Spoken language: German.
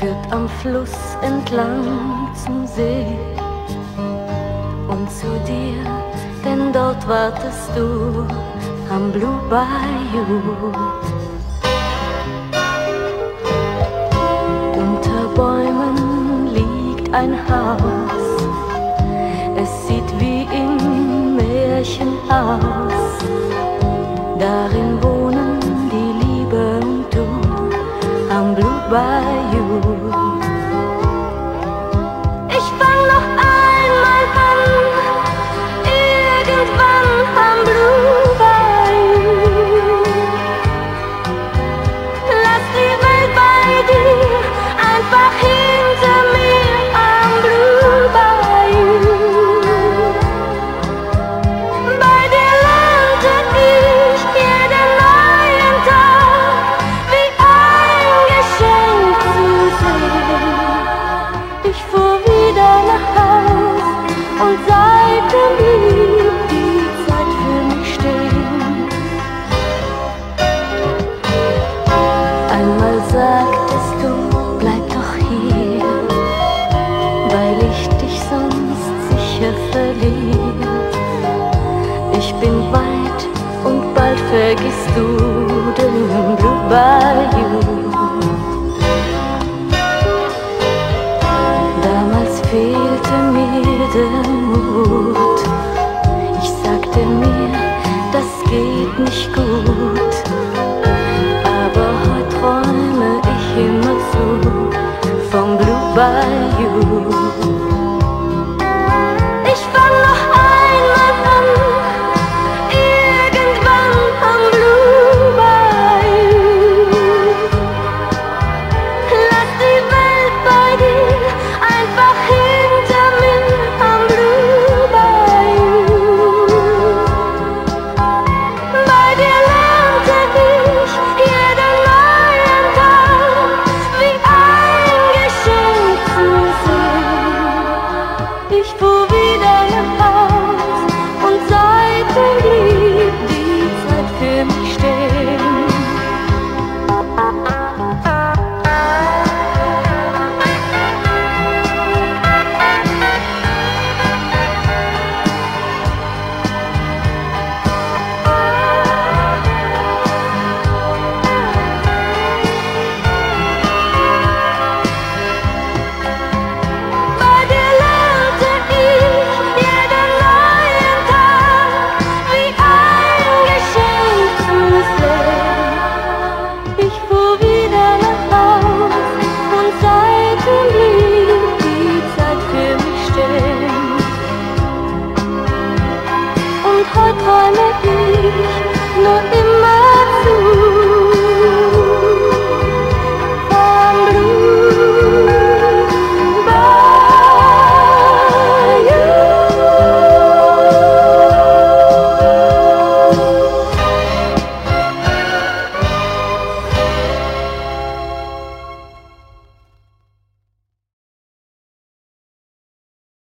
führt am Fluss entlang zum See und zu dir, denn dort wartest du am Blue Bayou. Unter Bäumen liegt ein Haus, es sieht wie im Märchen aus. Darin wohnen die Liebe und du am Blue Bayou. Ich fang noch einmal an, irgendwann am Blue Bayou. Lass die Welt bei dir einfach hinter mir am Blue Bayou. Bei dir lernte ich jeden neuen Tag wie ein Geschenk zu sehen. Ich fuhr wieder nach Haus und seitdem blieb die Zeit für mich stehen. Einmal sagtest du, bleib doch hier, weil ich dich sonst sicher verliere. Ich bin weit und bald vergisst du den Blue Bayou. Damals fehlte mir der Mut. Ich sagte mir, das geht nicht gut. Aber heute träume ich immerzu vom Blue Bayou.